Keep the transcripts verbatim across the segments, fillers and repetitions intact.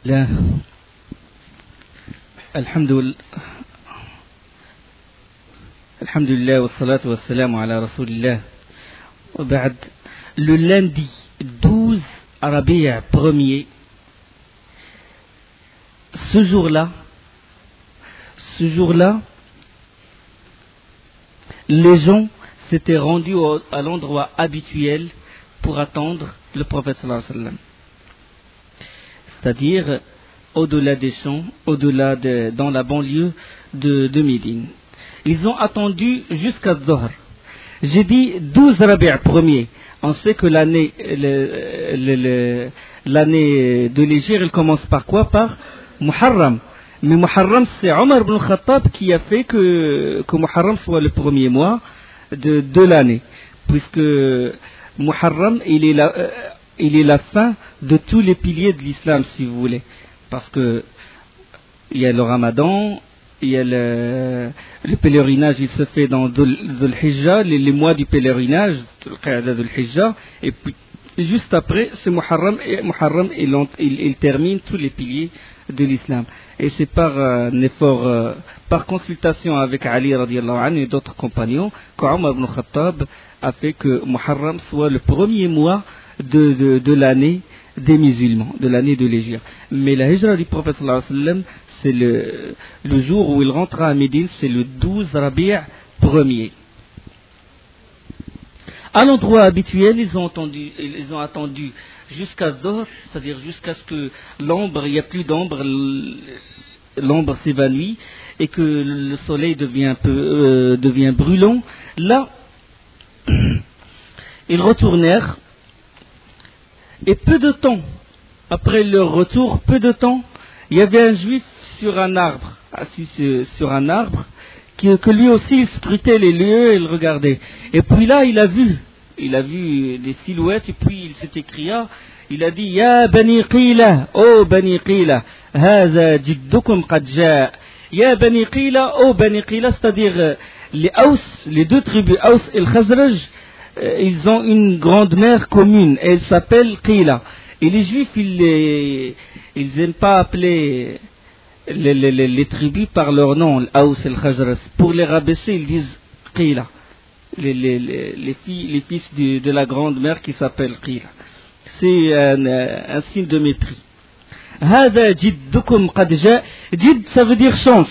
لا الحمد لله الحمد لله والصلاة والسلام على رسول الله وبعد. Le lundi douze Rabi' premier, ce jour-là, ce jour-là, les gens s'étaient rendus au, à l'endroit habituel pour attendre le prophète sallallahu alayhi wa sallam. C'est-à-dire au-delà des champs, au-delà de, dans la banlieue de, de Médine. Ils ont attendu jusqu'à Zohr. J'ai dit douze Rabi' premier. On sait que l'année, le, le, le, l'année de l'Hégire, elle commence par quoi? Par Muharram. Mais Muharram, c'est Omar ibn Khattab qui a fait que, que Muharram soit le premier mois de, de l'année. Puisque Muharram, il est, la, euh, il est la fin de tous les piliers de l'islam, si vous voulez. Parce que il y a le Ramadan, il y a le, le pèlerinage, il se fait dans Dhul Hijjah, les, les mois du pèlerinage, le Qa'da Dhul Hijjah, et puis juste après, c'est Muharram, et Muharram, il, il, il termine tous les piliers de l'islam. Et c'est par euh, un effort, euh, par consultation avec Ali radiallahu anhu et d'autres compagnons, qu'Omar ibn Khattab a fait que Muharram soit le premier mois de, de, de l'année des musulmans, de l'année de l'Hégire. Mais la Hijra du prophète sallallahu alayhi wa sallam, c'est le, le jour où il rentra à Médine, c'est le douze Rabi' premier. À l'endroit habituel, ils ont attendu, ils ont attendu jusqu'à Zohr, c'est-à-dire jusqu'à ce que l'ombre, il n'y a plus d'ombre, l'ombre s'évanouit et que le soleil devient un peu, euh, devient brûlant. Là, ils retournèrent et peu de temps après leur retour, peu de temps, il y avait un juif sur un arbre, assis sur un arbre, qui, que lui aussi il scrutait les lieux et il regardait. Et puis là, il a vu, il a vu des silhouettes et puis il s'est écria, il a dit Ya Bani Qila, oh Bani Qila, Haza jiddukum qad jaa. Ya Bani Qila, oh Bani Qila, c'est-à-dire les Aws, les deux tribus Aws et le Khazraj, ils ont une grande mère commune, et elle s'appelle Qila. Et les juifs, ils n'aiment pas appeler les, les, les, les tribus par leur nom, l'Aous et le Khazraj. Pour les rabaisser, ils disent Qila. Les, les, les, les, filles, les fils de, de la grande mère qui s'appelle Qila. C'est un, un signe de mépris. Hada jiddukum qad jaa. Jid, ça veut dire chance.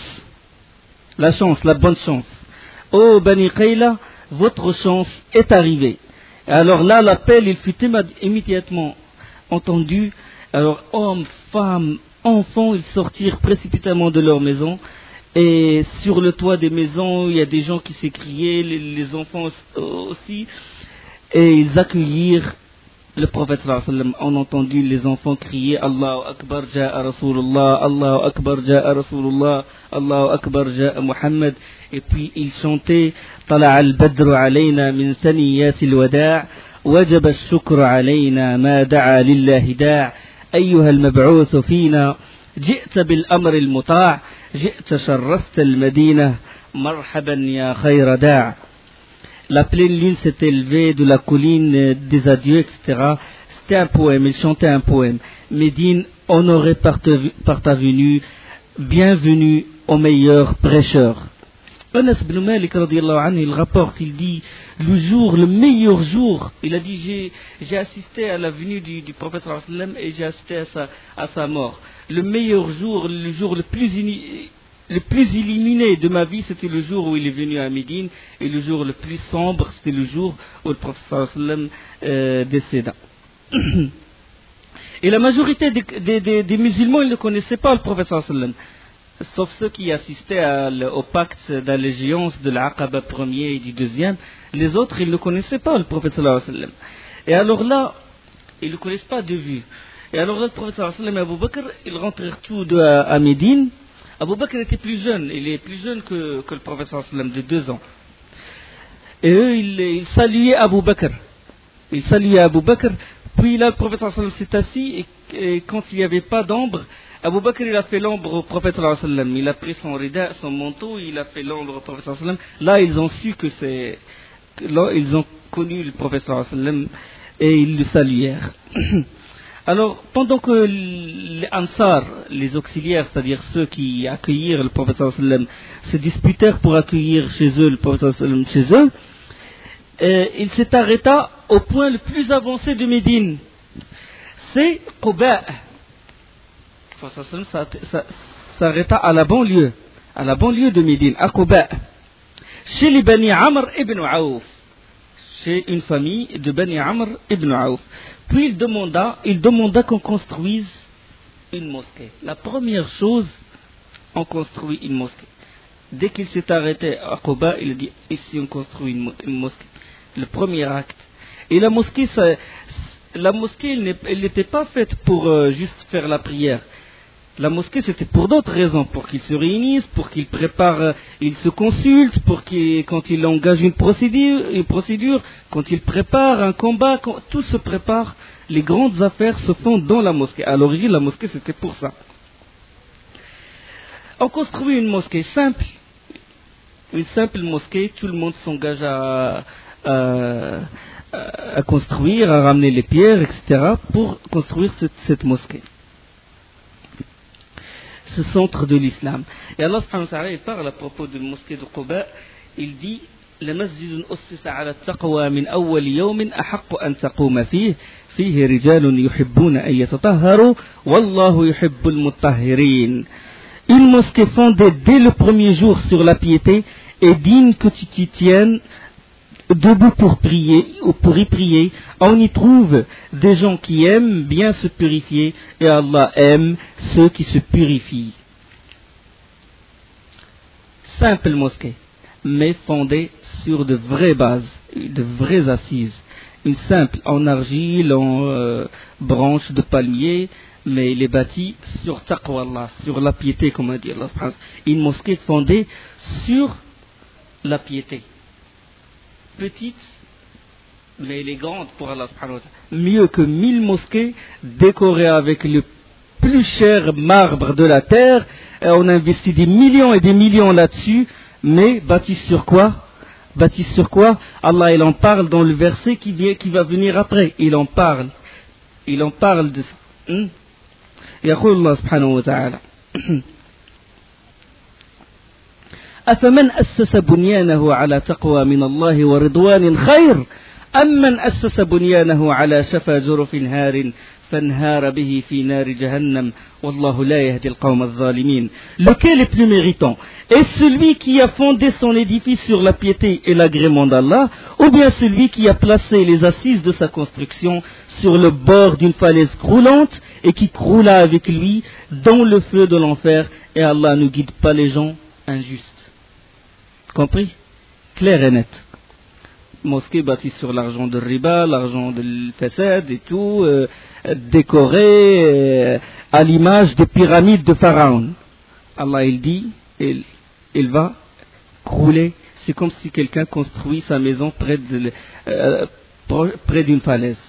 La chance, la bonne chance. Oh Bani Qila, votre chance est arrivée. Alors là, l'appel, il fut immédiatement entendu. Alors, hommes, femmes, enfants, ils sortirent précipitamment de leur maison. Et sur le toit des maisons, il y a des gens qui s'écriaient, les, les enfants aussi. Et ils accueillirent le prophète sallallahu alayhi wa sallam. On a entendu les enfants crier Allahu Akbar ja'a Rasulullah, Allahu Akbar ja'a Rasulullah, Allahu Akbar ja'a Muhammad. Et puis ils chantaient Tala al-Badru alayna min saniyat al-wada' wajaba al-shukr alayna ma da'a lillahi da' ayyuha al-mab'outh fina ji'ta bil-amr al-muta' ji'ta sharrafta al-madina marhaban ya khayra da'. La pleine lune s'est élevée de la colline des adieux, et cetera. C'était un poème, il chantait un poème. Médine, honoré par ta venue, bienvenue au meilleur prêcheur. Anas ibn Malik radiyallahu anhu, il rapporte, il dit, le jour, le meilleur jour, il a dit, j'ai, j'ai assisté à la venue du, du prophète sallallahu alayhi wa sallam et j'ai assisté à sa, à sa mort. Le meilleur jour, le jour le plus uni, le plus illuminé de ma vie, c'était le jour où il est venu à Médine, et le jour le plus sombre, c'était le jour où le prophète sallallahu alayhi wa sallam euh, décéda. Et la majorité des, des, des, des musulmans, ils ne connaissaient pas le prophète sallallahu alayhi wa sallam, sauf ceux qui assistaient à, au pacte d'allégeance de l'Aqaba premier et du deuxième. Les autres, ils ne connaissaient pas le prophète sallallahu alayhi wa sallam. Et alors là, ils ne le connaissent pas de vue. Et alors là, le prophète sallallahu alayhi wa sallam et Abu Bakr, ils rentrèrent tous deux à, à Médine. Abu Bakr était plus jeune, il est plus jeune que, que le prophète sallallahu alayhi wa sallam, de deux ans. Et eux, ils, ils saluaient Abu Bakr. Ils saluaient Abu Bakr. Puis là, le prophète sallallahu alayhi wa sallam s'est assis, et, et quand il n'y avait pas d'ombre, Abu Bakr, il a fait l'ombre au prophète sallallahu alayhi wa sallam. Il a pris son rida, son manteau, il a fait l'ombre au prophète sallallahu alayhi wa sallam. Là, ils ont su que c'est... Là, ils ont connu le prophète sallallahu alayhi wa sallam, et ils le saluèrent. Alors, pendant que les Ansar, les auxiliaires, c'est-à-dire ceux qui accueillirent le prophète sallallahu alayhi wa sallam, se disputèrent pour accueillir chez eux le prophète sallallahu alayhi wa sallam chez eux, euh, il s'est arrêté au point le plus avancé de Médine. C'est Quba. Le prophète sallallahu alayhi wa sallam s'arrêta à la banlieue, à la banlieue de Médine, à Quba, chez les Bani Amr ibn Aouf, chez une famille de Bani Amr ibn Aouf. Puis il demanda, il demanda qu'on construise une mosquée. La première chose, on construit une mosquée. Dès qu'il s'est arrêté à Quba, il a dit, ici on construit une, une mosquée. Le premier acte. Et la mosquée, ça, la mosquée, elle n'était pas faite pour euh, juste faire la prière. La mosquée, c'était pour d'autres raisons, pour qu'ils se réunissent, pour qu'ils préparent, euh, ils se consultent, pour qu'ils, quand ils engagent une procédure, une procédure, quand ils préparent un combat, quand tout se prépare, les grandes affaires se font dans la mosquée. À l'origine, la mosquée, c'était pour ça. On construit une mosquée simple, une simple mosquée, tout le monde s'engage à, à, à construire, à ramener les pierres, et cetera, pour construire cette, cette mosquée. Ce centre de l'islam. Et Allah subhanahu wa ta'ala, il parle à propos de la mosquée de Quba, il dit لمسجد أسس على التقوى من أول يوم أحق أن تقوم فيه فيه رجال يحبون أن يتطهروا والله يحب المطهرين. Une mosquée fondée dès le premier jour sur la piété est digne que tu t'y tiennes debout pour prier ou pour y prier. On y trouve des gens qui aiment bien se purifier et Allah aime ceux qui se purifient. Simple mosquée, mais fondée sur de vraies bases, de vraies assises. Une simple en argile, en euh, branches de palmier, mais il est bâti sur taqwa Allah, sur la piété, comme a dit Allah. Une mosquée fondée sur la piété. Petite, mais elle est grande pour Allah subhanahu wa ta'ala. Mieux que mille mosquées décorées avec le plus cher marbre de la terre. Et on investit des millions et des millions là-dessus, mais bâties sur quoi? Bâties sur quoi? Allah, il en parle dans le verset qui, vient, qui va venir après. Il en parle. Il en parle de ça. Hmm? يقول الله سبحانه وتعالى أفمن أسس بنيانه على تقوى من الله ورضوان خير أم من أسس بنيانه على شفا جرف هار فانهار به في نار جهنم والله لا يهدي القوم الظالمين. Lequel est plus méritant? Est-ce celui qui a fondé son édifice sur la piété et l'agrément d'Allah, ou bien celui qui a placé les assises de sa construction sur le bord d'une falaise croulante et qui croula avec lui dans le feu de l'enfer, et Allah ne guide pas les gens injustes. Compris? Clair et net. Mosquée bâtie sur l'argent de riba, l'argent de l'fassad et tout, euh, décorée euh, à l'image des pyramides de Pharaon. Allah il dit, il, il va crouler. C'est comme si quelqu'un construit sa maison près, de, euh, près d'une falaise.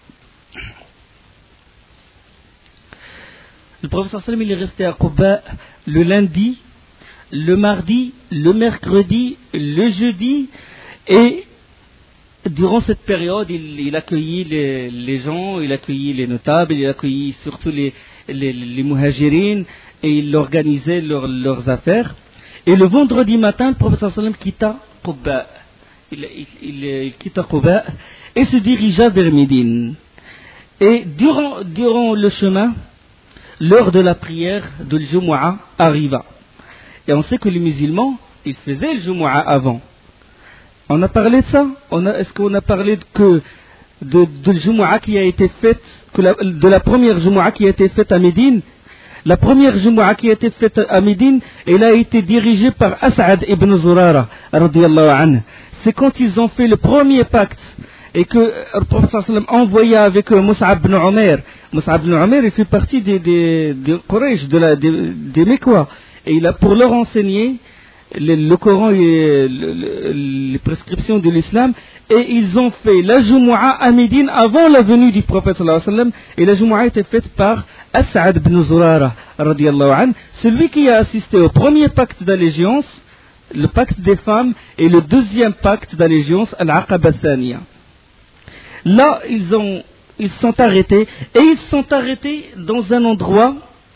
Le prophète sallallahu alayhi wa sallam il est resté à Quba le lundi, le mardi, le mercredi, le jeudi, et durant cette période, il, il accueillit les, les gens, il accueillit les notables, il accueillit surtout les, les, les muhajirines, et il organisait leur, leurs affaires. Et le vendredi matin, le prophète sallallahu alayhi wa sallam quitta Quba. Il, il, il, il quitta Quba et se dirigea vers Médine. Et durant, durant le chemin, l'heure de la prière de l'Jumu'ah arriva. Et on sait que les musulmans, ils faisaient le Jumu'ah avant. On a parlé de ça? On a, est-ce qu'on a parlé de, que de, de Jumu'ah qui a été faite, que la, de la première Jumu'ah qui a été faite à Médine? La première Jumu'ah qui a été faite à Médine, elle a été dirigée par As'ad ibn Zurara, radiyallahu anhu. C'est quand ils ont fait le premier pacte et que le prophète sallallahu alayhi wa sallam envoya avec eux Mus'ab ibn Umair. Mus'ab ibn Umair, il fait partie des, des, des Quraysh, de la, des, des Mécois. Et il a pour leur enseigner le, le Coran et le, le, les prescriptions de l'islam, et ils ont fait la Jumu'ah à Médine avant la venue du prophète sallallahu alayhi wa sallam, et la Jumu'ah était faite par As'ad ibn Zurara radiyallahu anhu, celui qui a assisté au premier pacte d'allégeance, le pacte des femmes, et le deuxième pacte d'allégeance, Al-Aqaba Thaniya. Là, ils ont, ils sont arrêtés, et ils sont arrêtés dans un endroit,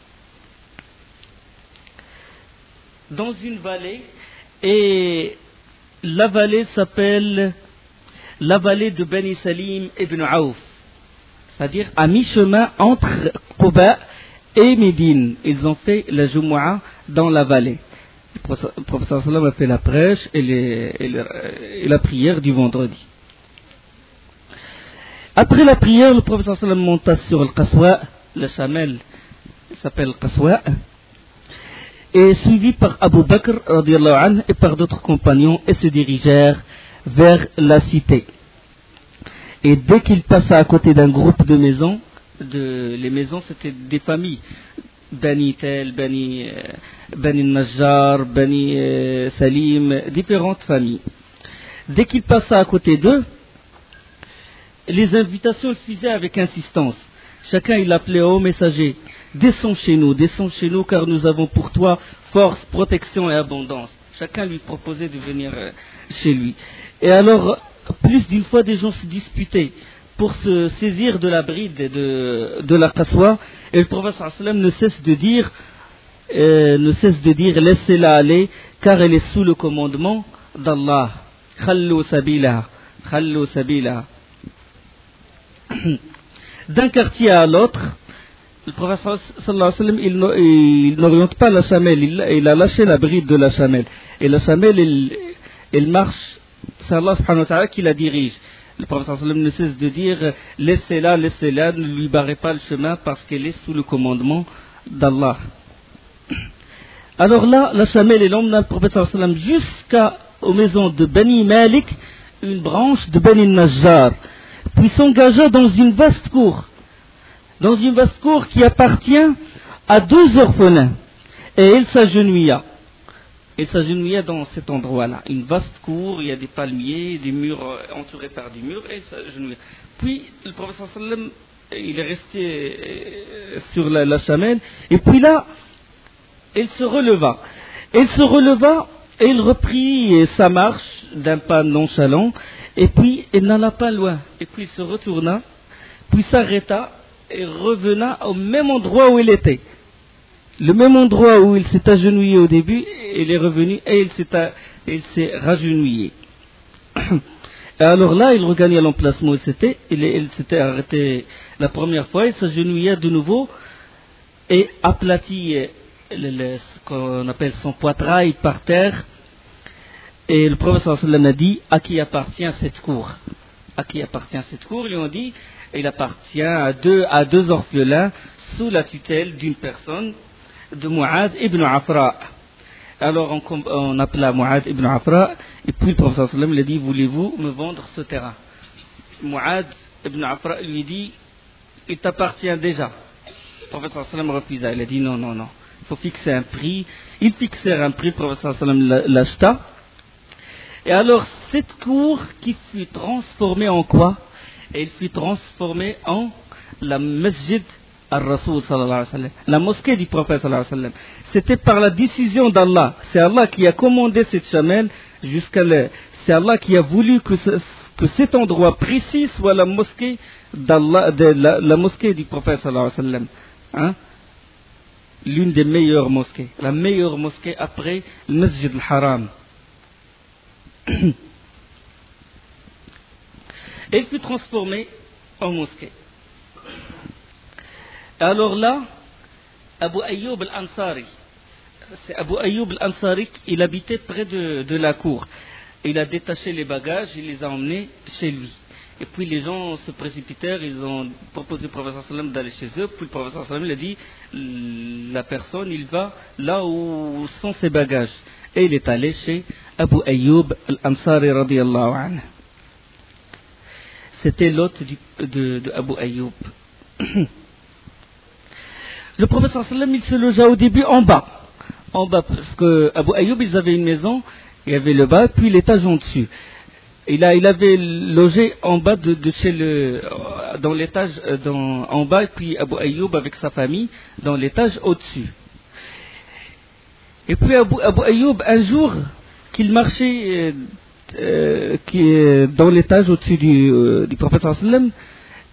dans une vallée, et la vallée s'appelle la vallée de Bani Salim ibn Aouf, c'est-à-dire à mi-chemin entre Quba et Médine. Ils ont fait la Jumu'ah dans la vallée. Le professeur sallam a fait la prêche et, les, et, le, et la prière du vendredi. Après la prière, le professeur sallam monta sur le Qaswa, le chamel, il s'appelle Qaswa, et suivi par Abu Bakr radiallahu anhu, et par d'autres compagnons, et se dirigèrent vers la cité. Et dès qu'il passa à côté d'un groupe de maisons, de, les maisons c'était des familles, Bani Tel, Bani, euh, Bani Najjar, Bani euh, Salim, différentes familles. Dès qu'il passa à côté d'eux, les invitations le suivaient avec insistance. Chacun il appelait au messager, descends chez nous, descends chez nous car nous avons pour toi force, protection et abondance. Chacun lui proposait de venir euh, chez lui. Et alors, plus d'une fois, des gens se disputaient pour se saisir de la bride de, de la Qaswa, et le prophète sallam ne cesse de dire, euh, ne cesse de dire, laissez-la aller, car elle est sous le commandement d'Allah. Khallu sabila, khallu sabila. D'un quartier à l'autre, le prophète sallallahu alayhi wa sallam, il n'oriente pas la chamelle, il, il a lâché la bride de la chamelle. Et la chamelle, il, il marche, c'est Allah subhanahu wa ta'ala qui la dirige. Le prophète sallallahu alayhi wa sallam ne cesse de dire, laissez-la, laissez-la, ne lui barrez pas le chemin parce qu'elle est sous le commandement d'Allah. Alors là, la chamelle, elle emmena le prophète sallallahu alayhi wa sallam jusqu'aux maisons de Bani Malik, une branche de Bani Najjar, puis s'engagea dans une vaste cour. Dans une vaste cour qui appartient à deux orphelins. Et il s'agenouilla. Il s'agenouilla dans cet endroit-là. Une vaste cour, il y a des palmiers, des murs entourés par des murs, et il s'agenouilla. Puis le prophète sallallahu alayhi wa sallam, il est resté sur la, la chamelle, et puis là, il se releva. Il se releva et il reprit sa marche d'un pas nonchalant, et puis il n'alla pas loin. Et puis il se retourna, puis s'arrêta, et revena au même endroit où il était. Le même endroit où il s'est agenouillé au début, il est revenu et il s'est, il s'est ragenouillé. Et alors là, il regagna l'emplacement où il s'était, il, il s'était arrêté la première fois, il s'agenouilla de nouveau et aplatit le, le, ce qu'on appelle son poitrail par terre. Et le prophète sallallahu alayhi wa sallam a dit, à qui appartient cette cour? À qui appartient cette cour? Ils ont dit, il appartient à deux, à deux orphelins sous la tutelle d'une personne, de Mu'ad ibn Afra. Alors on, on appela Mu'ad ibn Afra, et puis le prophète sallallahu alayhi wa sallam lui a dit, voulez-vous me vendre ce terrain? Mu'ad ibn Afra lui dit, il t'appartient déjà. Le prophète sallallahu alayhi wa sallam refusa, il a dit non, non, non, il faut fixer un prix. Ils fixèrent un prix, le prophète sallallahu alayhi wa sallam l'acheta. Et alors cette cour qui fut transformée en quoi? Et il fut transformé en la masjid al-Rasoul sallallahu alayhi wa sallam, la mosquée du prophète sallallahu alayhi wa sallam. C'était par la décision d'Allah. C'est Allah qui a commandé cette chamelle jusqu'à le... C'est Allah qui a voulu que, ce, que cet endroit précis soit la mosquée d'Allah, de la, la mosquée du prophète sallallahu alayhi wa sallam. Hein? L'une des meilleures mosquées. La meilleure mosquée après le masjid al-Haram. Et il fut transformé en mosquée. Alors là, Abu Ayyub al-Ansari, c'est Abu Ayyub al-Ansari, il habitait près de, de la cour. Il a détaché les bagages, il les a emmenés chez lui. Et puis les gens se précipitèrent, ils ont proposé au prophète sallallahu alayhi wa sallam d'aller chez eux. Puis le prophète sallallahu alayhi wa sallam il a dit, la personne, il va là où sont ses bagages. Et il est allé chez Abu Ayyub al-Ansari radiyallahu anhu. C'était l'hôte de, de, de Abu Ayyub. Le prophète sallallahu alayhi wa sallam, il se logea au début en bas. En bas, parce que Abu Ayyub, ils avaient une maison, il y avait le bas, puis l'étage en dessus. Il, a, il avait logé en bas de, de chez le, dans l'étage dans, en bas, et puis Abu Ayyub avec sa famille dans l'étage au-dessus. Et puis Abu, Abu Ayyub, un jour, qu'il marchait euh, qui, dans l'étage au-dessus du, euh, du prophète sallallahu alayhi wa sallam,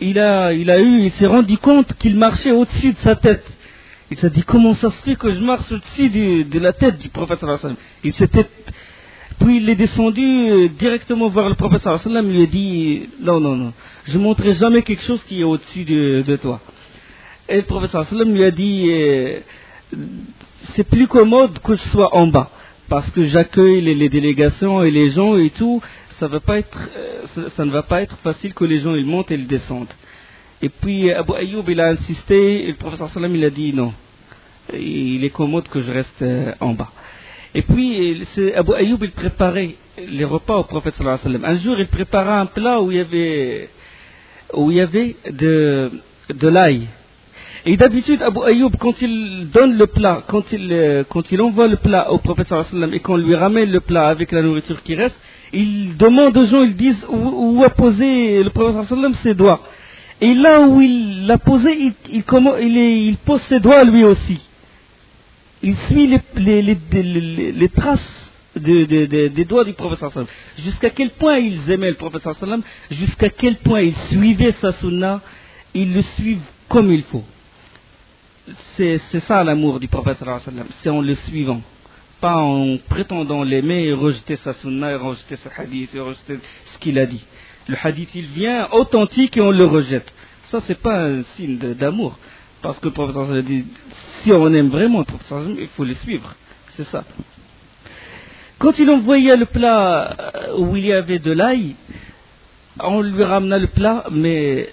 il a, il a eu, il s'est rendu compte qu'il marchait au-dessus de sa tête. Il s'est dit, comment ça se fait que je marche au-dessus de, de la tête du prophète sallallahu alayhi wa sallam. Il s'était, puis il est descendu directement voir le prophète sallallahu alayhi wa sallam, il lui a dit, non, non, non, je ne montrerai jamais quelque chose qui est au-dessus de, de toi. Et le prophète sallallahu alayhi wa sallam lui a dit, euh, c'est plus commode que je sois en bas, parce que j'accueille les, les délégations et les gens et tout, ça, va pas être, euh, ça, ça ne va pas être facile que les gens ils montent et ils descendent. Et puis Abu Ayyub il a insisté, et le prophète sallallahu alayhi wa sallam il a dit non, il est commode que je reste euh, en bas. Et puis c'est Abu Ayyub il préparait les repas au prophète sallallahu alayhi wa sallam. Un jour il prépara un plat où il y avait, où il y avait de, de l'ail. Et d'habitude, Abu Ayyub, quand il donne le plat, quand il, euh, quand il envoie le plat au prophète sallallahu alayhi wa sallam et qu'on lui ramène le plat avec la nourriture qui reste, il demande aux gens, ils disent où, où a posé le prophète sallallahu alayhi wa sallam ses doigts. Et là où il l'a posé, il, il, comment, il, est, il pose ses doigts lui aussi. Il suit les, les, les, les, les traces de, de, de, des doigts du prophète sallallahu alayhi wa sallam. Jusqu'à quel point ils aimaient le prophète sallallahu alayhi wa sallam, jusqu'à quel point ils suivaient sa sunna, ils le suivent comme il faut. C'est, c'est ça l'amour du prophète sallallahu alayhi wa sallam, c'est en le suivant, pas en prétendant l'aimer et rejeter sa sunna et rejeter sa hadith et rejeter ce qu'il a dit. Le hadith il vient authentique et on le rejette. Ça c'est pas un signe de, d'amour, parce que le prophète sallallahu alayhi wa sallam dit si on aime vraiment le prophète sallallahu alayhi wa sallam, il faut le suivre, c'est ça. Quand il envoyait le plat où il y avait de l'ail, on lui ramena le plat, mais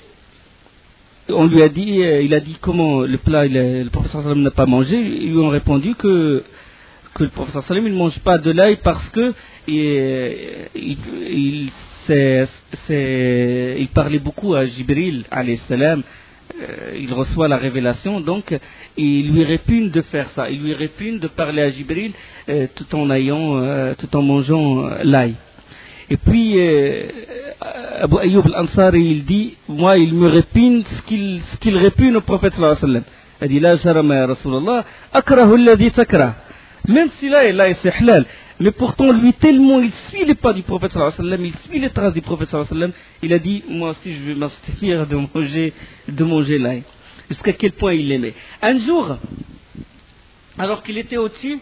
on lui a dit, il a dit comment le plat, il a, le professeur sallam n'a pas mangé. Ils lui ont répondu que, que le professeur sallam il ne mange pas de l'ail parce que il, il, il, c'est, c'est, il parlait beaucoup à Jibril alayhi salam. Euh, il reçoit la révélation, donc il lui répugne de faire ça. Il lui répugne de parler à Jibril euh, tout en ayant, euh, tout en mangeant euh, l'ail. Et puis, euh, Abu Ayyub al-Ansari, il dit, moi, il me répugne ce qu'il, ce qu'il répugne au prophète sallallahu alayhi wa sallam. Il dit, la jarama ya Rasulallah, akrahu alladhi takrah. Même si là, là, c'est halal. Mais pourtant, lui, tellement, il suit les pas du prophète sallallahu alayhi wa sallam, il suit les traces du prophète sallallahu alayhi wa sallam, il a dit, moi aussi, je vais m'abstenir de manger, de manger l'ail. Jusqu'à quel point il l'aimait. Un jour, alors qu'il était au-dessus,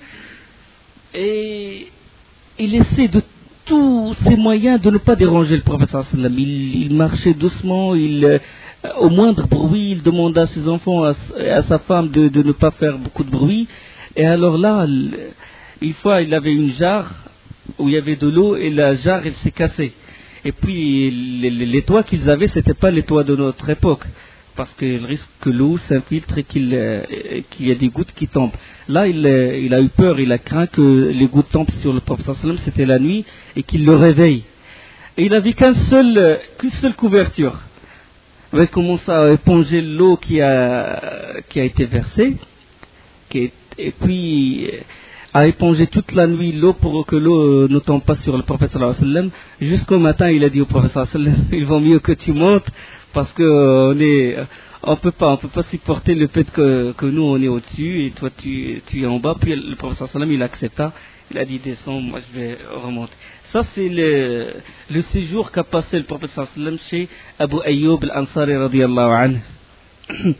et il essaie de tous ses moyens de ne pas déranger le prophète sallallahu alayhi wa sallam. Il, il marchait doucement, il, euh, au moindre bruit, il demanda à ses enfants, à, à sa femme de, de ne pas faire beaucoup de bruit. Et alors là, une fois, il avait une jarre où il y avait de l'eau et la jarre, elle s'est cassée. Et puis, les, les, les toits qu'ils avaient, c'était pas les toits de notre époque. Parce qu'il risque que l'eau s'infiltre et qu'il, euh, qu'il y ait des gouttes qui tombent. Là, il, euh, il a eu peur, il a craint que les gouttes tombent sur le prophète sallallahu alayhi wa sallam, c'était la nuit, et qu'il le réveille. Et il n'avait qu'un seul, euh, qu'une seule couverture. Il commence à éponger l'eau qui a, qui a été versée, qui est, et puis a épongé toute la nuit l'eau pour que l'eau ne tombe pas sur le prophète sallallahu alayhi wa sallam. Jusqu'au matin, il a dit au prophète sallallahu alayhi wa sallam, il vaut mieux que tu montes, parce que euh, on est, on peut pas, on peut pas supporter le fait que, que nous on est au-dessus et toi tu, tu es en bas. Puis le prophète sallallahu alayhi wa sallam il accepta, il a dit descends, moi je vais remonter. Ça c'est le, le séjour qu'a passé le prophète sallallahu alayhi wa sallam chez Abu Ayyub al-Ansari radiyallahu anhu.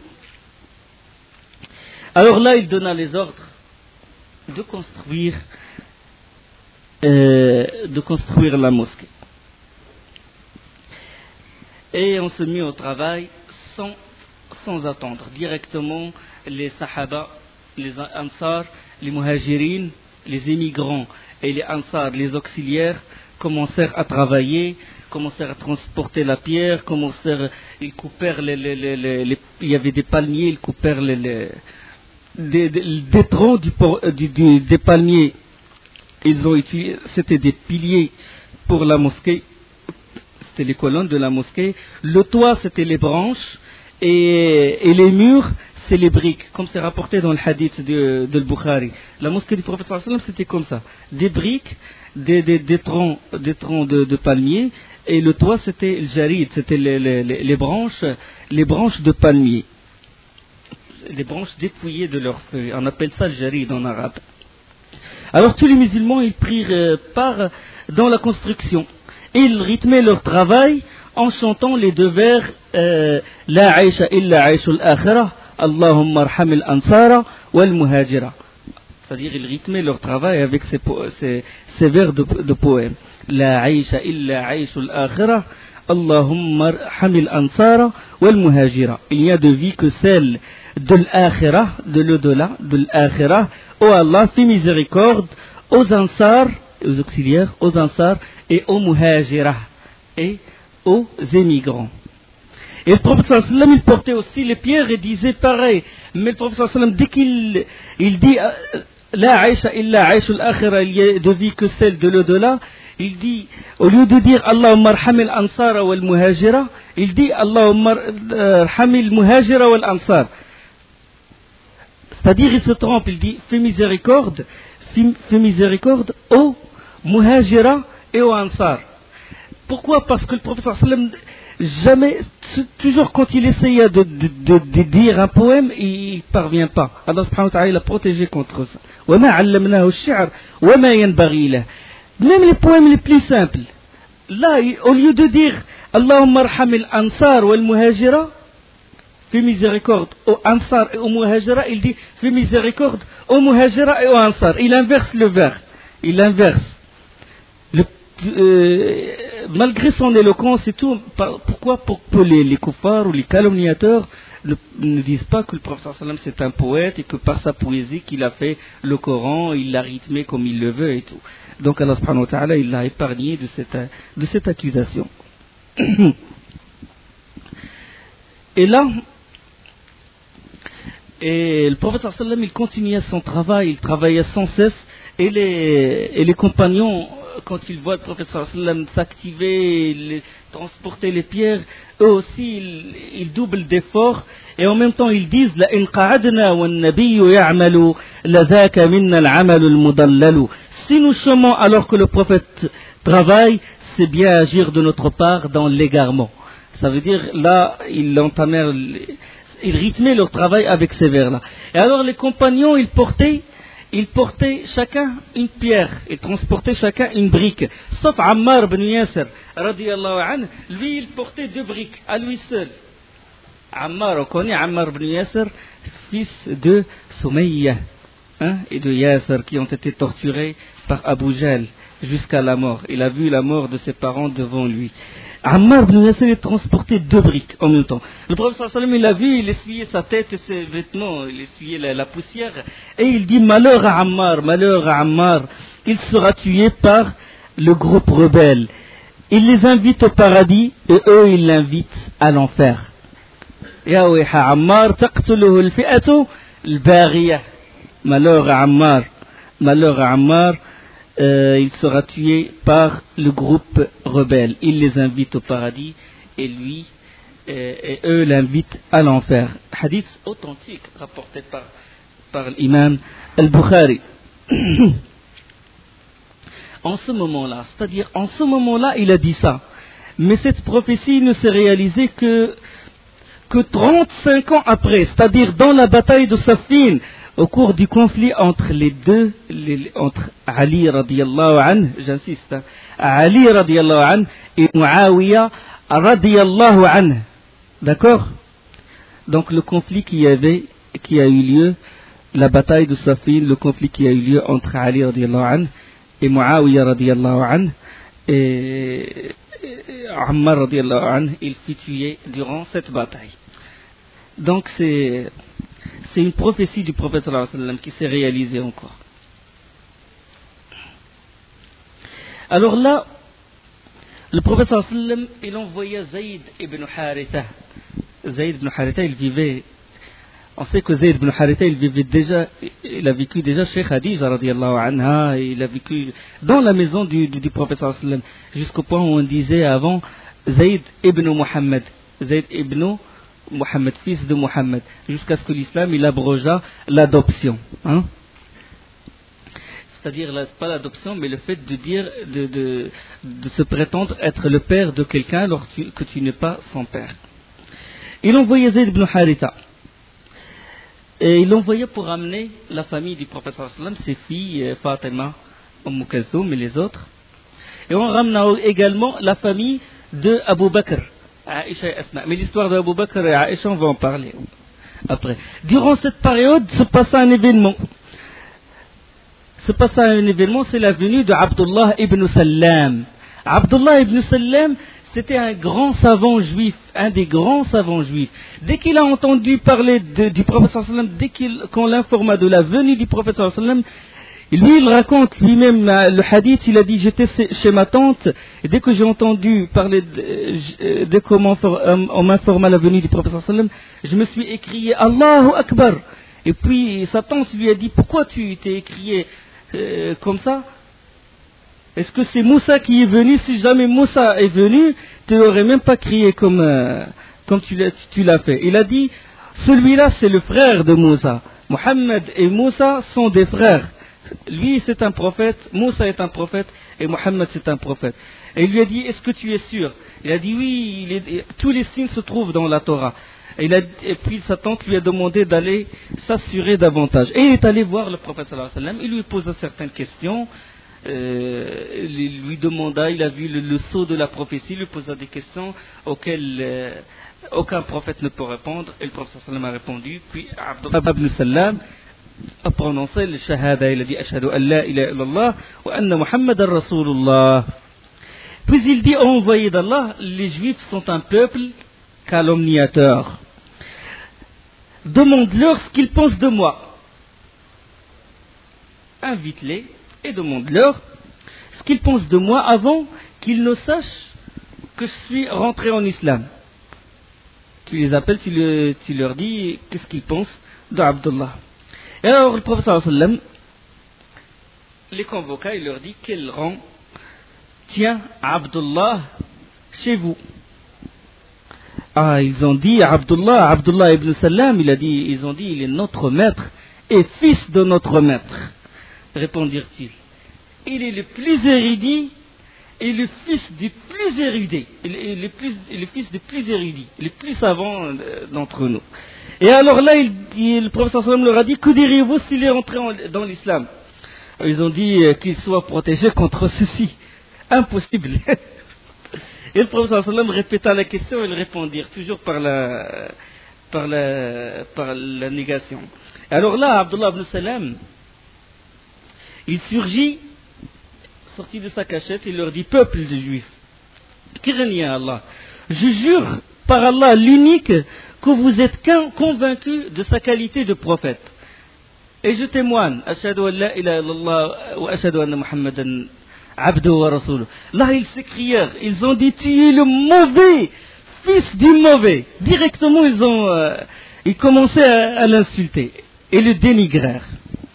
Alors là, il donna les ordres de construire, euh, de construire la mosquée. Et on se mit au travail sans, sans attendre. Directement, les sahaba, les ansar, les muhajirin, les immigrants et les ansar, les auxiliaires, commencèrent à travailler, commencèrent à transporter la pierre, commencèrent, ils coupèrent les, les, les, les, les il y avait des palmiers, ils coupèrent les, les Des, des, des troncs du, du, du, des palmiers, ils ont utilisé, c'était des piliers pour la mosquée, c'était les colonnes de la mosquée. Le toit, c'était les branches, et, et les murs, c'est les briques, comme c'est rapporté dans le hadith de, de Bukhari. La mosquée du prophète sallallahu alayhi wa sallam, c'était comme ça, des briques, des, des, des troncs, des troncs de, de palmiers, et le toit, c'était le jarid, c'était les, les, les, les branches, les branches de palmiers. Les branches dépouillées de leurs feuilles. On appelle ça le jarid en arabe. Alors tous les musulmans, ils prirent part dans la construction. Ils rythmaient leur travail en chantant les deux vers euh, La aïcha illa aïshul akhirah, Allahumma arham al-ansara wal muhajira. C'est-à-dire, ils rythmaient leur travail avec ces, ces, ces vers de, de poèmes. La aïcha illa aïshul akhirah, Allahumma arham al-ansara wal muhajira. Il n'y a de vie que celle de l'akhirah, de l'au-delà, de l'akhirah. Oh Allah, fais miséricorde aux ansars, aux auxiliaires, aux ansars et aux muhajira, et aux émigrants. Et le prophète sallallahu alayhi wa sallam, il portait aussi les pierres et disait pareil. Mais le prophète sallallahu alayhi wa sallam, dès qu'il il dit La aïcha illa aïshul akhira, il y a de vie que celle de l'au-delà, il dit, au lieu de dire Allahumma arhamil ansara wal muhajira, il dit Allahumma arhamil muhajira wal ansar. C'est-à-dire, il se trompe, il dit fais miséricorde, fais miséricorde aux muhajira et aux ansar. Pourquoi? Parce que le prophète sallallahu alayhi wa sallam, jamais, toujours quand il essayait de, de, de, de dire un poème, il ne parvient pas. Allah subhanahu wa ta'ala l'a protégé contre ça. وَمَا عَلَّمْنَاهُ الشِّعْرَ وَمَا يَنْبَغِي لَهُ. Même les poèmes les plus simples. Là, au lieu de dire Allahumma arhamil ansar wal muhajira, fais miséricorde aux ansar et aux muhajira, il dit fais miséricorde aux muhajira et aux ansar. Il inverse le vers. Il inverse. Le Euh, malgré son éloquence et tout, par, pourquoi pour que les, les kuffars ou les calomniateurs ne, ne disent pas que le prophète sallam c'est un poète et que par sa poésie qu'il a fait le Coran, il l'a rythmé comme il le veut et tout. Donc Allah subhanahu wa ta'ala, il l'a épargné de cette, de cette accusation. Et là, et le prophète sallam, il continuait son travail, il travaillait sans cesse, et les, et les compagnons, quand ils voient le prophète sallallahu alayhi wa sallam s'activer, les, transporter les pierres, eux aussi ils, ils doublent d'efforts et en même temps ils disent la in qa'adna wan nabiyyu ya'malu la dhaka minna al-'amal al-mudallal. Si nous chômons alors que le prophète travaille, c'est bien agir de notre part dans l'égarement. Ça veut dire là ils entamèrent, ils rythmaient leur travail avec ces vers-là. Et alors les compagnons ils portaient Ils portaient chacun une pierre, ils transportaient chacun une brique. Sauf Ammar ibn Yasser, radiyallahu anhu, lui il portait deux briques, à lui seul. Ammar, on connaît Ammar ibn Yasser, fils de Soumayya hein, et de Yasser, qui ont été torturés par Abu Jahl jusqu'à la mort. Il a vu la mort de ses parents devant lui. Ammar ibn Yasser transportait deux briques en même temps. Le prophète sallallahu alayhi wa sallam, il a vu, il essuyait sa tête et ses vêtements, il essuyait la, la poussière, et il dit malheur à Ammar, malheur à Ammar, il sera tué par le groupe rebelle. Il les invite au paradis et eux ils l'invitent à l'enfer. Ya wayha Ammar taqtuluhu al-fi'atu al-baghiyah. Malheur à Ammar, malheur à Ammar. Euh, il sera tué par le groupe rebelle. Il les invite au paradis et lui euh, et eux l'invitent à l'enfer. Hadith authentique rapporté par, par l'imam al-Bukhari. En ce moment-là, c'est-à-dire en ce moment-là, il a dit ça. Mais cette prophétie ne s'est réalisée que, que trente-cinq ans après, c'est-à-dire dans la bataille de Saffin, au cours du conflit entre les deux, les, entre Ali radiyallahu anhu, j'insiste, hein, Ali radiyallahu anhu et Muawiya radiyallahu anhu. D'accord? Donc le conflit qui avait, qui a eu lieu, la bataille de Saffin, le conflit qui a eu lieu entre Ali radiyallahu anhu et Muawiya radiyallahu anhu, et Ammar radiyallahu anhu, il fut tué durant cette bataille. Donc c'est... C'est une prophétie du prophète sallallahu alayhi wa sallam qui s'est réalisée encore. Alors là, le prophète sallallahu alayhi wa sallam, il envoya Zayd ibn Haritha. Zayd ibn Haritha, il vivait, on sait que Zayd ibn Haritha, il vivait déjà, il a vécu déjà chez Khadija radiyallahu anha, et il a vécu dans la maison du, du, du prophète sallallahu alayhi wa sallam, jusqu'au point où on disait avant Zayd ibn Muhammad. Zayd ibn Mohammed, fils de Mohammed, jusqu'à ce que l'islam il abrogea l'adoption. Hein? C'est-à-dire, là, pas l'adoption, mais le fait de dire, de, de, de se prétendre être le père de quelqu'un alors que tu, que tu n'es pas son père. Il envoyait Zayd ibn Haritha. Et il l'envoyait pour amener la famille du prophète sallallahu alayhi wa sallam, ses filles, Fatima, Umm Kulthum et les autres. Et on ramena également la famille de Abu Bakr, Aïcha et Asma. Mais l'histoire d'Abu Bakr et Aïcha, on va en parler après. Durant cette période se passa un événement. Se passa un événement, c'est la venue de Abdullah ibn Sallam. Abdullah ibn Sallam, c'était un grand savant juif, un des grands savants juifs. Dès qu'il a entendu parler de, du prophète sallallahu alayhi wa sallam, dès qu'il, qu'on l'informa de la venue du prophète sallallahu alayhi wa sallam, lui, il raconte lui-même le hadith, il a dit, j'étais chez ma tante, et dès que j'ai entendu parler, de, dès qu'on m'informa la venue du prophète sallallahu alayhi wa sallam, je me suis écrié Allahu Akbar. Et puis sa tante lui a dit, pourquoi tu t'es écrié euh, comme ça? Est-ce que c'est Moussa qui est venu? Si jamais Moussa est venu, tu n'aurais même pas crié comme, euh, comme tu, l'as, tu l'as fait. Il a dit, celui-là c'est le frère de Moussa. Mohammed et Moussa sont des frères. Lui c'est un prophète, Moussa est un prophète et Mohammed c'est un prophète. Et il lui a dit, est-ce que tu es sûr? Il a dit oui, il est, tous les signes se trouvent dans la Torah. Et, il a, et puis sa tante lui a demandé d'aller s'assurer davantage. Et il est allé voir le prophète sallallahu alayhi wa sallam, il lui posa certaines questions. Euh, il lui demanda, il a vu le, le sceau de la prophétie, il lui posa des questions auxquelles euh, aucun prophète ne peut répondre. Et le prophète sallallahu alayhi wa sallam a répondu. Puis Abdullah ibn Sallam a prononcé le shahada, il a dit ashhadu an la ilaha illallah wa anna muhammadan rasulullah. Puis il dit, envoyé d'Allah, les juifs sont un peuple calomniateur. Demande-leur ce qu'ils pensent de moi. Invite-les et demande-leur ce qu'ils pensent de moi avant qu'ils ne sachent que je suis rentré en islam. Tu les appelles, tu, le, tu leur dis qu'est-ce qu'ils pensent d'Abdullah. Et alors le prophète sallallahu alayhi wa sallam les convoqua et leur dit, quel rang tient Abdullah chez vous? Ah, ils ont dit, Abdullah, Abdullah ibn Sallam, il a dit, ils ont dit, il est notre maître et fils de notre maître, répondirent-ils. Il est le plus érudit et le fils du plus érudit, le, plus, le fils du plus érudit, le plus savant d'entre nous. Et alors là, il dit, le prophète sallallahu alayhi wa sallam leur a dit, que diriez-vous s'il est entré en, dans l'islam? Ils ont dit qu'il soit protégé contre ceci. Impossible. Et le prophète sallallahu alayhi wa sallam répéta la question et ils répondirent toujours par la, par la, par la négation. Alors là, Abdullah ibn Salam, il surgit, sorti de sa cachette, il leur dit, peuple de juifs, craignez Allah. Je jure par Allah l'unique que vous êtes convaincus de sa qualité de prophète. Et je témoigne, ashhadu an la ilaha illallah wa ashhadu anna Muhammadan abdu wa rasuluh. Là, ils s'écrièrent, ils ont dit, tu es le mauvais fils du mauvais. Directement, ils ont, euh, ils commençaient à, à l'insulter et le dénigrèrent.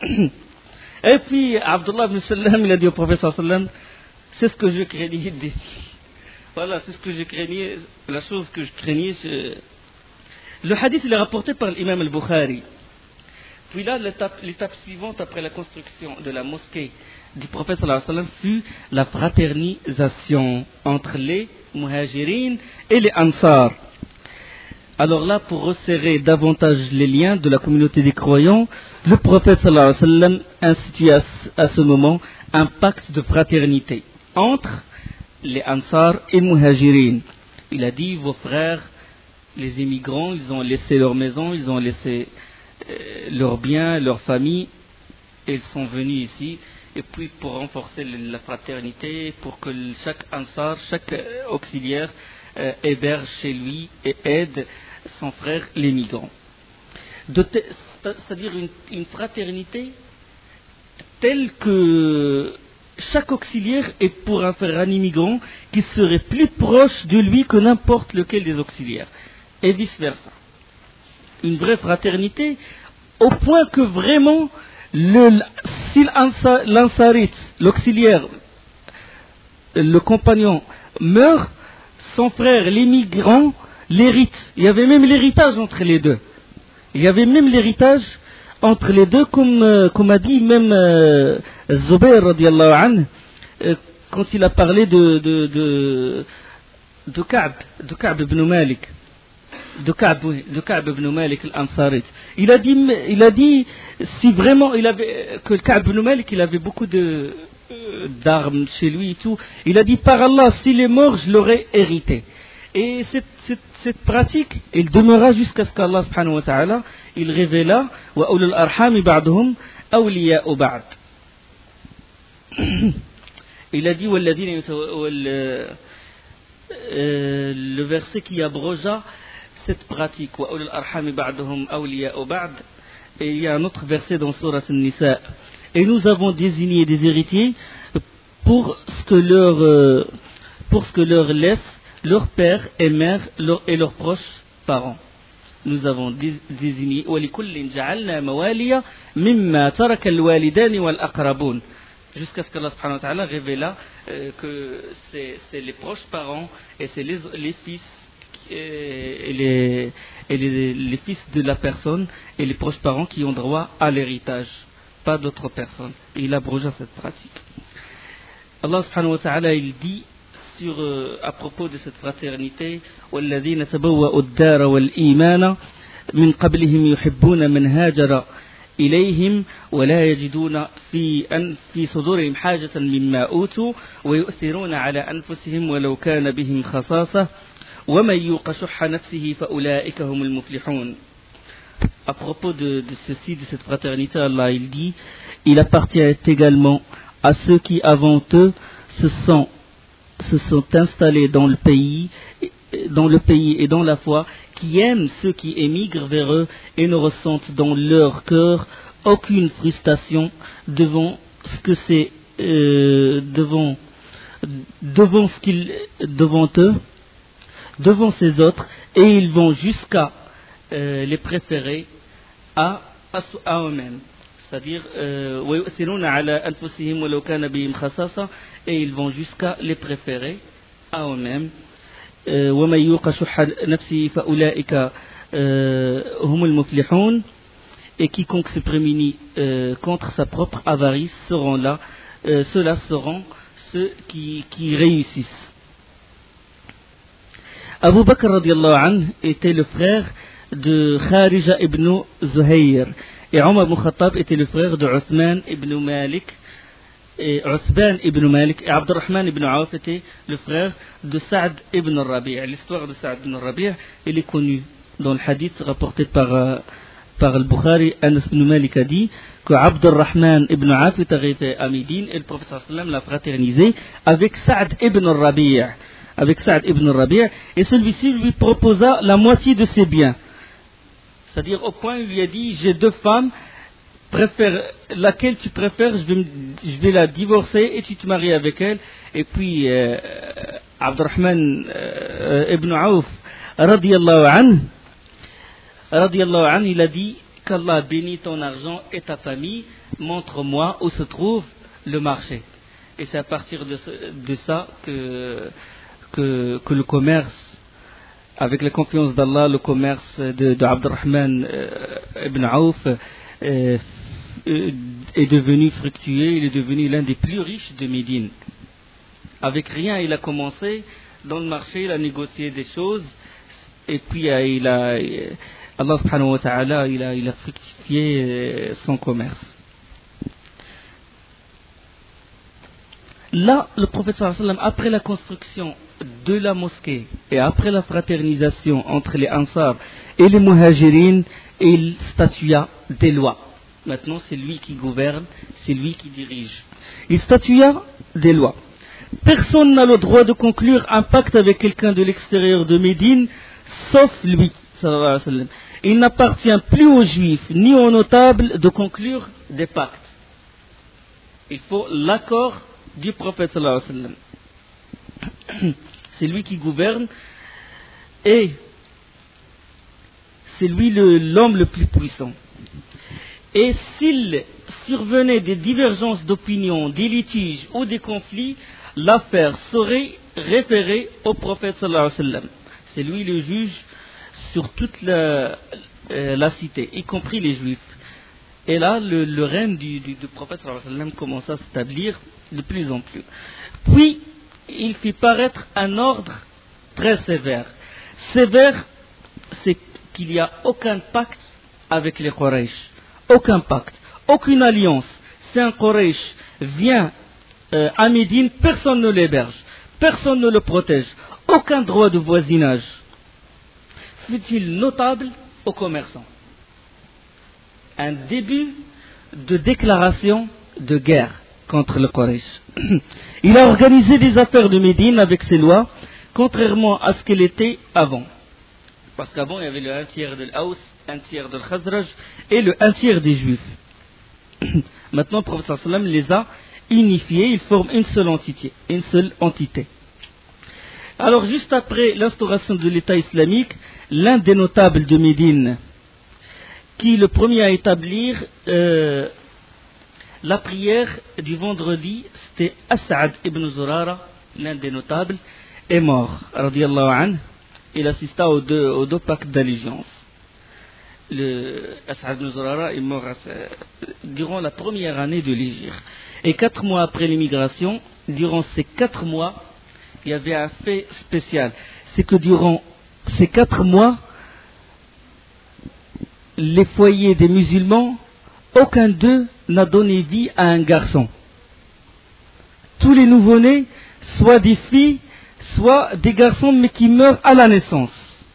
Et puis, Abdullah ibn Sallam, il a dit au prophète sallallahu alayhi wa sallam, c'est ce que je craignais d'ici. Voilà, c'est ce que je craignais, la chose que je craignais. Je... Le hadith, il est rapporté par l'imam al-Bukhari. Puis là, l'étape, l'étape suivante après la construction de la mosquée du prophète sallallahu alayhi wa sallam fut la fraternisation entre les muhajirines et les ansar. Alors là, pour resserrer davantage les liens de la communauté des croyants, le prophète sallallahu alayhi wa sallam institue à, à ce moment un pacte de fraternité entre les ansar et les muhajirines. Il a dit, vos frères, les immigrants, ils ont laissé leur maison, ils ont laissé euh, leurs biens, leur famille, et ils sont venus ici. Et puis pour renforcer la fraternité, pour que chaque ansar, chaque auxiliaire euh, héberge chez lui et aide son frère les migrants. De te, c'est-à-dire une, une fraternité telle que chaque auxiliaire est pour un frère un immigrant qui serait plus proche de lui que n'importe lequel des auxiliaires, et vice-versa. Une vraie fraternité au point que vraiment le, si l'ansarite, l'auxiliaire, le compagnon meurt, son frère, l'immigrant, l'hérite. Il y avait même l'héritage entre les deux. Il y avait même l'héritage entre les deux, comme, euh, comme a dit même euh, Zubayr radiallahu anhu, euh, quand il a parlé de, de, de, de Ka'b, de Ka'b ibn Malik. De Ka'b, oui, de Ka'b ibn Malik al-Ansari. Il a dit, il a dit si vraiment il avait, que Ka'b ibn Malik, il avait beaucoup de, euh, d'armes chez lui et tout. Il a dit, par Allah, s'il est mort, je l'aurais hérité. Et cette, cette, cette pratique, elle demeura jusqu'à ce qu'Allah subhanahu wa ta'ala, il révéla wa ulul arhami ba'duhum awliya'u ba'd. Il a dit walladhina le verset qui abrogea cette pratique wa ulul arhami ba'duhum awliya'u ba'd. Et il y a un autre verset dans Sourate An-Nisa. Et nous avons désigné des héritiers pour ce que leur pour ce que leur laisse leur père et mère leur, et leurs proches parents. Nous avons désigné jusqu'à ce qu'Allah subhanahu wa ta'ala révéla euh, que c'est, c'est les proches parents et c'est les, les fils et, les, et les, les fils de la personne et les proches parents qui ont droit à l'héritage, pas d'autres personnes. Et il abrogea cette pratique. Allah subhanahu wa ta'ala il dit sur, euh, à propos de cette fraternité وَالَّذِينَ تَبَوَّأُوا الدَّارَ وَالْإِيمَانَ مِنْ قَبْلِهِمْ يُحِبُّونَ مَنْ هَاجَرَ إِلَيْهِمْ وَلَا يَجِدُونَ في, أن في صدورهم حاجة مما أوتوا ويؤثرون على أنفسهم ولو كان بهم خصاصة ومن يوق شح نفسه فأولئك هم المفلحون. À propos de, de ceci, de cette fraternité, Allah il dit, il appartient également à ceux qui avant eux se sont se sont installés dans le pays, dans le pays et dans la foi, qui aiment ceux qui émigrent vers eux et ne ressentent dans leur cœur aucune frustration devant ce que c'est euh, devant devant ce qu'ils devant eux, devant ces autres, et ils vont jusqu'à euh, les préférer à, à, à eux-mêmes. C'est-à-dire, euh, et ils vont jusqu'à les préférer à eux-mêmes. Et quiconque se prémunit euh, contre sa propre avarice seront là, euh, ceux-là seront ceux qui, qui réussissent. Abu Bakr radiallahu anhu était le frère de Kharija ibn Zuhayr. Et Omar ibn Khattab était le frère de Uthman ibn Malik, et Uthman ibn Malik, et Abdurrahman ibn Auf était le frère de Saad ibn Rabi'. L'histoire de Saad ibn Rabi', elle est connue dans le hadith rapporté par, euh, par le Bukhari. Anas ibn Malik a dit que Abdurrahman ibn Auf est arrivé à Médine et le prophète sallallahu alayhi wa sallam l'a fraternisé avec Saad ibn Rabi'. Avec Saad ibn Rabi', et celui-ci lui proposa la moitié de ses biens. C'est-à-dire au point où il lui a dit, j'ai deux femmes, préfère, laquelle tu préfères, je vais, je vais la divorcer et tu te maries avec elle. Et puis euh, Abdurrahman euh, ibn Auf radiyallahu anhu, radiyallahu anhu, il a dit qu'Allah bénit ton argent et ta famille, montre-moi où se trouve le marché. Et c'est à partir de, ce, de ça que, que, que le commerce, avec la confiance d'Allah, le commerce de, de Abdurrahman euh, ibn Auf euh, est devenu fructueux, il est devenu l'un des plus riches de Médine. Avec rien, il a commencé dans le marché, il a négocié des choses, et puis euh, il a, Allah subhanahu wa ta'ala, il a, il a fructifié euh, son commerce. Là, le prophète sallallahu alayhi wa sallam, après la construction de la mosquée et après la fraternisation entre les Ansar et les Muhajirines, il statua des lois. Maintenant, c'est lui qui gouverne, c'est lui qui dirige. Il statua des lois. Personne n'a le droit de conclure un pacte avec quelqu'un de l'extérieur de Médine, sauf lui, sallallahu alayhi wa sallam. Il n'appartient plus aux Juifs ni aux notables de conclure des pactes. Il faut l'accord du prophète sallallahu alayhi wa sallam. C'est lui qui gouverne et c'est lui le, l'homme le plus puissant. Et s'il survenait des divergences d'opinion, des litiges ou des conflits, l'affaire serait référée au prophète sallallahu alayhi wa sallam. C'est lui le juge sur toute la, euh, la cité, y compris les juifs. Et là, le, le règne du, du, du prophète sallallahu alayhi wa sallam commença à s'établir de plus en plus. Puis, il fit paraître un ordre très sévère. Sévère, c'est qu'il n'y a aucun pacte avec les Quraysh. Aucun pacte, aucune alliance. Si un Quraysh vient euh, à Médine, personne ne l'héberge, personne ne le protège, aucun droit de voisinage. Fut-il notable aux commerçants? Un début de déclaration de guerre contre le Quraysh. Il a organisé les affaires de Médine avec ses lois, contrairement à ce qu'elle était avant. Parce qu'avant, il y avait le un tiers de l'Aous, un tiers de l'Khazraj et le un tiers des Juifs. Maintenant, le prophète sallallahu alayhi wa sallam les a unifiés, ils forment une seule entité. Une seule entité. Alors, juste après l'instauration de l'État islamique, l'un des notables de Médine, qui est le premier à établir euh, la prière du vendredi, c'était As'ad ibn Zurara, l'un des notables, est mort, radiyallahu anhu. Il assista aux deux, aux deux pactes d'allégeance. Le As'ad ibn Zurara est mort à, durant la première année de l'Hégire. Et quatre mois après l'émigration, durant ces quatre mois, il y avait un fait spécial. C'est que durant ces quatre mois, les foyers des musulmans, aucun d'eux n'a donné vie à un garçon. Tous les nouveau-nés, soit des filles, soit des garçons, mais qui meurent à la naissance.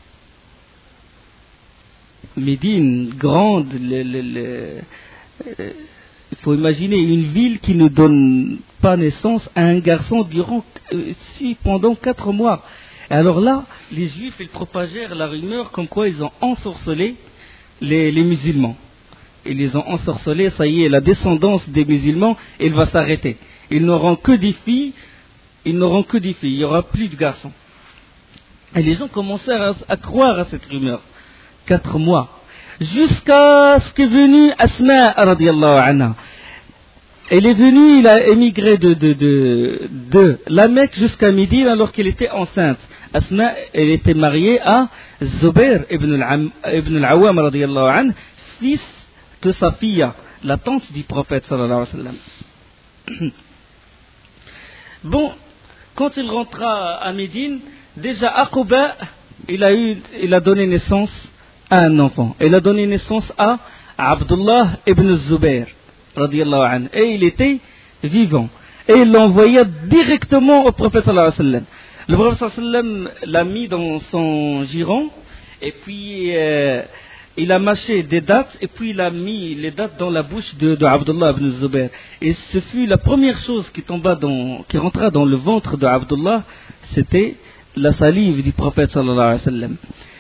Médine, grande, le, le, le, euh, il faut imaginer une ville qui ne donne pas naissance à un garçon durant, euh, si, pendant quatre mois. Et alors là, les Juifs, ils propagèrent la rumeur comme quoi ils ont ensorcelé les, les musulmans. Ils les ont ensorcelés, ça y est, la descendance des musulmans, elle va s'arrêter. Ils n'auront que des filles, ils n'auront que des filles, il n'y aura plus de garçons. Et les gens commencèrent à, à croire à cette rumeur. Quatre mois. Jusqu'à ce qu'est venue Asma radiyallahu anha. Elle est venue, il a émigré de, de, de, de la Mecque jusqu'à Médine alors qu'elle était enceinte. Asma, elle était mariée à Zubair ibn al-Awwam radiyallahu anhu, fils de Safiya, la tante du prophète sallallahu alayhi wa sallam. Bon, quand il rentra à Médine, déjà à Quba, il a, eu, il a donné naissance à un enfant. Il a donné naissance à Abdullah ibn Zubair, radiyallahu anhu. Et il était vivant. Et il l'envoya directement au prophète sallallahu alayhi wa sallam. Le prophète sallallahu alayhi wa sallam l'a mis dans son giron, et puis euh, il a mâché des dattes, et puis il a mis les dattes dans la bouche de, de Abdullah ibn Zubair. Et ce fut la première chose qui tomba dans, qui rentra dans le ventre de Abdullah, c'était la salive du prophète sallallahu alayhi wa sallam.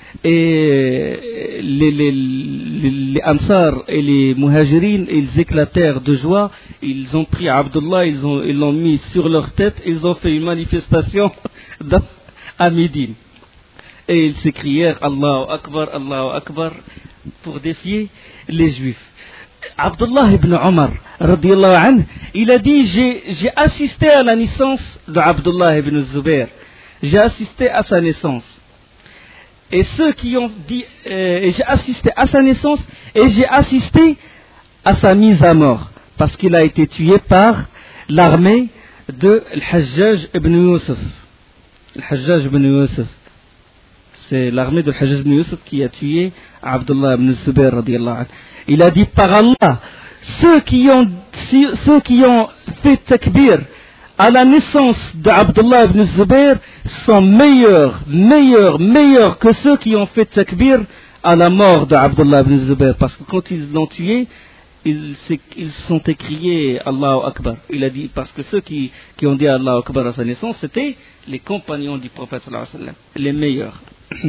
Et les, les, les, les Ansar et les Muhajirin, ils éclatèrent de joie. Ils ont pris Abdullah, ils ont, ils l'ont mis sur leur tête, ils ont fait une manifestation à Médine. Et ils s'écrièrent Allahu Akbar, Allahu Akbar, pour défier les Juifs. Abdullah ibn Omar, radiyallahu anhu, il a dit, j'ai, j'ai assisté à la naissance d'Abdullah ibn Zubair. J'ai assisté à sa naissance. Et ceux qui ont dit, euh, j'ai assisté à sa naissance et j'ai assisté à sa mise à mort, parce qu'il a été tué par l'armée de Al-Hajjaj ibn Yusuf. Al-Hajjaj ibn Yusuf. C'est l'armée de Al-Hajjaj ibn Yusuf qui a tué Abdullah ibn Zubair radiyallahu anhu. Il a dit par Allah, ceux qui ont, ceux qui ont fait takbir à la naissance d'Abdullah ibn Zubair sont meilleurs, meilleurs, meilleurs que ceux qui ont fait takbir à la mort d'Abdullah ibn Zubair. Parce que quand ils l'ont tué, ils, ils sont écriés Allahu Akbar. Il a dit, parce que ceux qui, qui ont dit Allahu Akbar à sa naissance, c'était les compagnons du prophète sallallahu alayhi wa sallam, les meilleurs.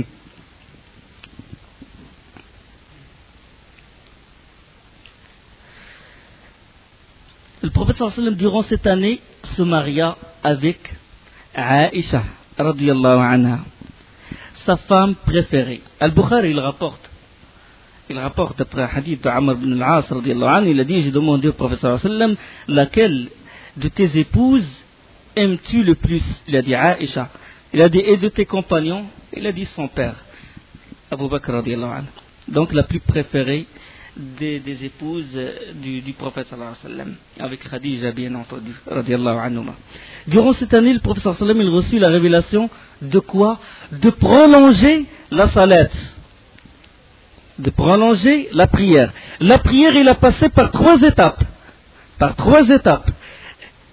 Le prophète sallallahu alayhi wa sallam, durant cette année, se maria avec Aïcha, radiyallahu anha, sa femme préférée. Al-Bukhari, il rapporte, il rapporte après un hadith de Amr ibn al-As, radiyallahu anhu, il a dit, j'ai demandé au prophète sallallahu alayhi wa sallam, laquelle de tes épouses aimes-tu le plus? Il a dit Aïcha. Il a dit, et de tes compagnons? Il a dit son père, Abu Bakr, radiyallahu anhu. Donc la plus préférée Des, des épouses du, du prophète sallallahu alayhi wa sallam, avec Khadija bien entendu, radiyallahu anhuma. Durant cette année, le prophète sallallahu alayhi wa sallam, il reçut la révélation de quoi? De prolonger la salat, de prolonger la prière. La prière, il a passé par trois étapes, par trois étapes.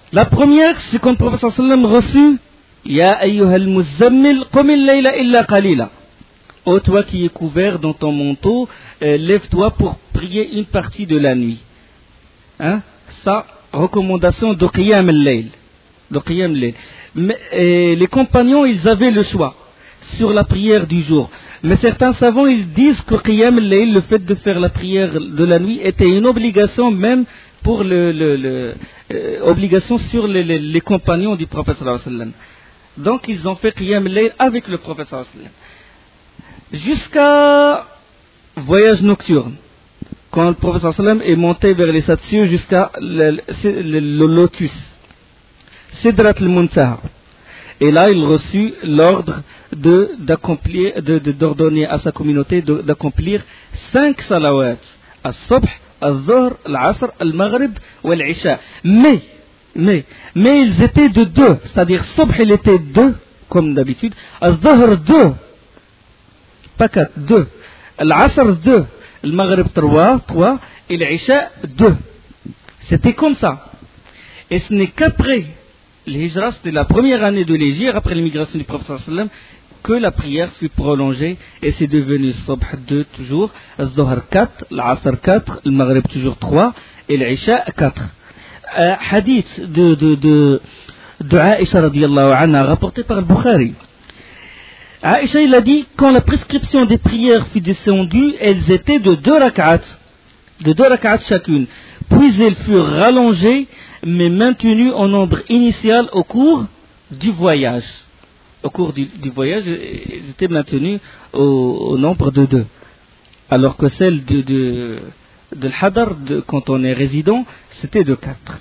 La première, c'est quand le prophète sallam reçut Ya ayyuhal muzammil qum al-layla illa qalila. Ô toi qui es couvert dans ton manteau, euh, lève-toi pour prier une partie de la nuit. Hein? Ça, recommandation de Qiyam al-Layl. De Qiyam al-Layl. Mais euh, les compagnons, ils avaient le choix sur la prière du jour. Mais certains savants, ils disent que Qiyam al-Layl, le fait de faire la prière de la nuit, était une obligation même pour le, le, le euh, obligation sur les, les, les compagnons du prophète sallallahu alayhi wa sallam. Donc ils ont fait Qiyam al-Layl avec le prophète sallallahu alayhi wa sallam. Jusqu'à voyage nocturne, quand le prophète sallam est monté vers les sept cieux jusqu'à le, le, le lotus, Sidrat al-Muntaha. Et là, il reçut l'ordre de, d'accomplir, de, de, d'ordonner à sa communauté de, d'accomplir cinq salawats, al-Subh, al-Zuhr, al-Asr, al-Maghrib ou al-Isha. Mais, mais, mais ils étaient de deux, c'est-à-dire Subh, il était deux, comme d'habitude, al-Zuhr deux, pas quatre, deux. L'Asr, deux. Le Maghrib, trois, trois. Et l'Isha, deux. C'était comme ça. Et ce n'est qu'après l'Hijra, c'était la première année de l'Hégire, après l'immigration du prophète sallallahu alayhi wa sallam, que la prière fut prolongée et c'est devenu Subh deux toujours, le Zuhr quatre, l'Asr quatre, le Maghrib toujours trois et l'Isha quatre. Euh, hadith de, de, de, de Aïcha radiyallahu anha, rapporté par le Bukhari. Aïcha, il a dit, quand la prescription des prières fut descendue, elles étaient de deux rak'at, de deux rak'at chacune. Puis elles furent rallongées, mais maintenues en nombre initial au cours du voyage. Au cours du, du voyage, elles étaient maintenues au, au nombre de deux. Alors que celle de, de, de l'Hadar, de, quand on est résident, c'était de quatre.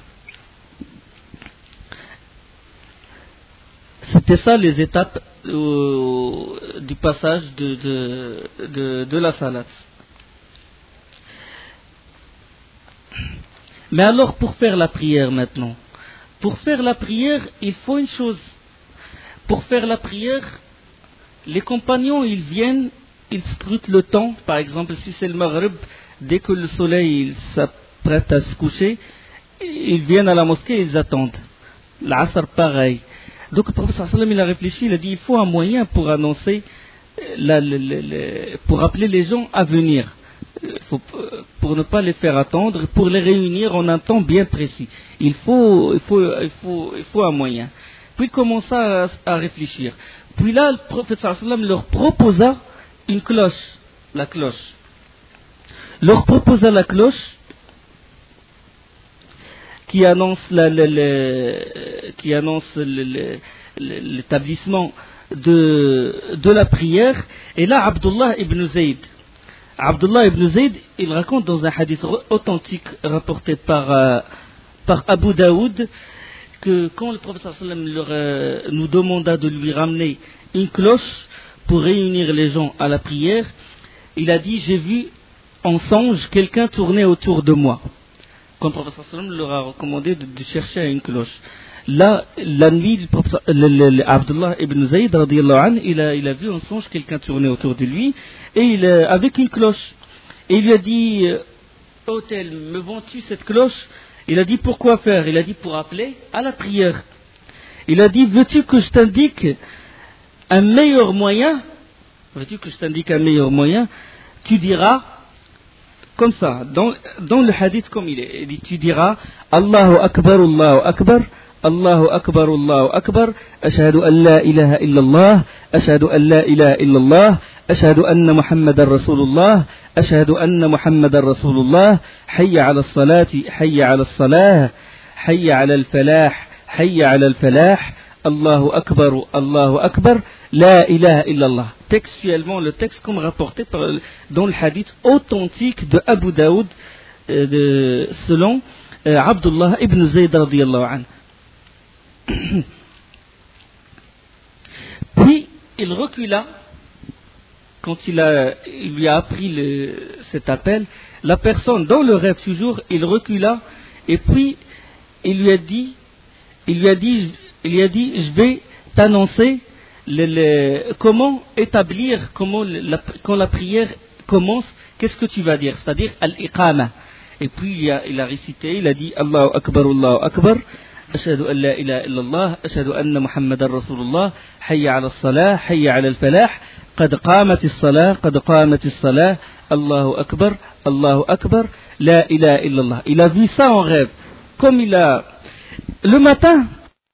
C'était ça les étapes euh, du passage de, de, de, de la salat. Mais alors pour faire la prière maintenant, pour faire la prière, il faut une chose. Pour faire la prière, les compagnons, ils viennent, ils scrutent le temps. Par exemple, si c'est le Maghrib, dès que le soleil il s'apprête à se coucher, ils viennent à la mosquée et ils attendent. L'Asr, pareil. Donc le prophète sallallahu alayhi wa sallam, il a réfléchi, il a dit il faut un moyen pour annoncer, la, la, la, la, pour appeler les gens à venir, faut, pour ne pas les faire attendre, pour les réunir en un temps bien précis. Il faut, il faut, il faut, il faut un moyen. Puis il commença à, à réfléchir. Puis là, le prophète sallallahu alayhi wa sallam leur proposa une cloche, la cloche. Leur proposa la cloche qui annonce, la, la, la, qui annonce le, le, l'établissement de, de la prière. Et là, Abdullah ibn Zayd, Abdullah ibn Zayd, il raconte dans un hadith authentique rapporté par, euh, par Abu Daoud que quand le prophète sallallahu alayhi wa sallam leur, euh, nous demanda de lui ramener une cloche pour réunir les gens à la prière, il a dit j'ai vu en songe quelqu'un tourner autour de moi. Quand le prophète sallallahu alayhi wa sallam leur a recommandé de, de chercher une cloche. Là, la nuit, le prophète, le, le, le, Abdullah ibn Zayd, radiyallahu anhu, il a, il a vu en songe quelqu'un tourner autour de lui, et il, euh, avec une cloche. Et il lui a dit, oh tel, me vends-tu cette cloche? Il a dit, pourquoi faire? Il a dit, pour appeler à la prière. Il a dit, veux-tu que je t'indique un meilleur moyen? Veux-tu que je t'indique un meilleur moyen? Tu diras, comme ça, dans, dans le hadith comme il est, il dit, tu diras, Allahu Akbar, Allahu Akbar, Allahu Akbar, Allahu Akbar, Ashhadu an la ilaha illallah, Ashhadu an la ilaha illallah, Ashhadu anna Muhammadan Rasulullah, Ashhadu anna Muhammadan Rasulullah, Hayya ala salati, Hayya ala salah, Hayya ala al-falah, Hayya ala al-falah, Allahu Akbar, Allahu Akbar, La ilaha illallah. Textuellement, le texte comme rapporté par, dans le hadith authentique de Abu Daoud, euh, de, selon euh, Abdullah ibn Zayd radiyallahu anhu. Puis il recula quand il, a, il lui a appris le, cet appel. La personne, dans le rêve toujours, il recula et puis il lui a dit, il lui a dit, il lui a dit, je vais t'annoncer le, le, comment établir, comment la, quand la prière commence, qu'est-ce que tu vas dire, c'est-à-dire al-iqama. Et puis il a, il a récité, il a dit Allahu Akbar, Allahu Akbar. أشهد أن لا إله إلا الله أشهد أن محمد رسول الله حي على الصلاة حي على الفلاح قد قامت الصلاة قد قامت الصلاة الله أكبر الله أكبر لا إله إلا الله. Il a vu ça en rêve. Comme il a le matin